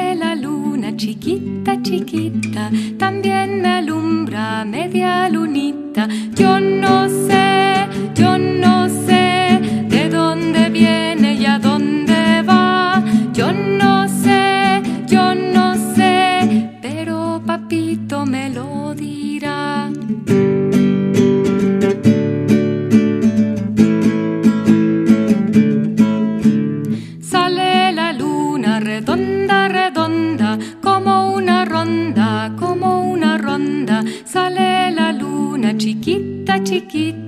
Sale la luna chiquita, chiquita, también me alumbra media lunita. Yo no sé de dónde viene y a dónde va. Yo no sé, pero papito me lo dirá. Sale la luna redonda, redonda, como una ronda, como una ronda. Sale la luna chiquita, chiquita,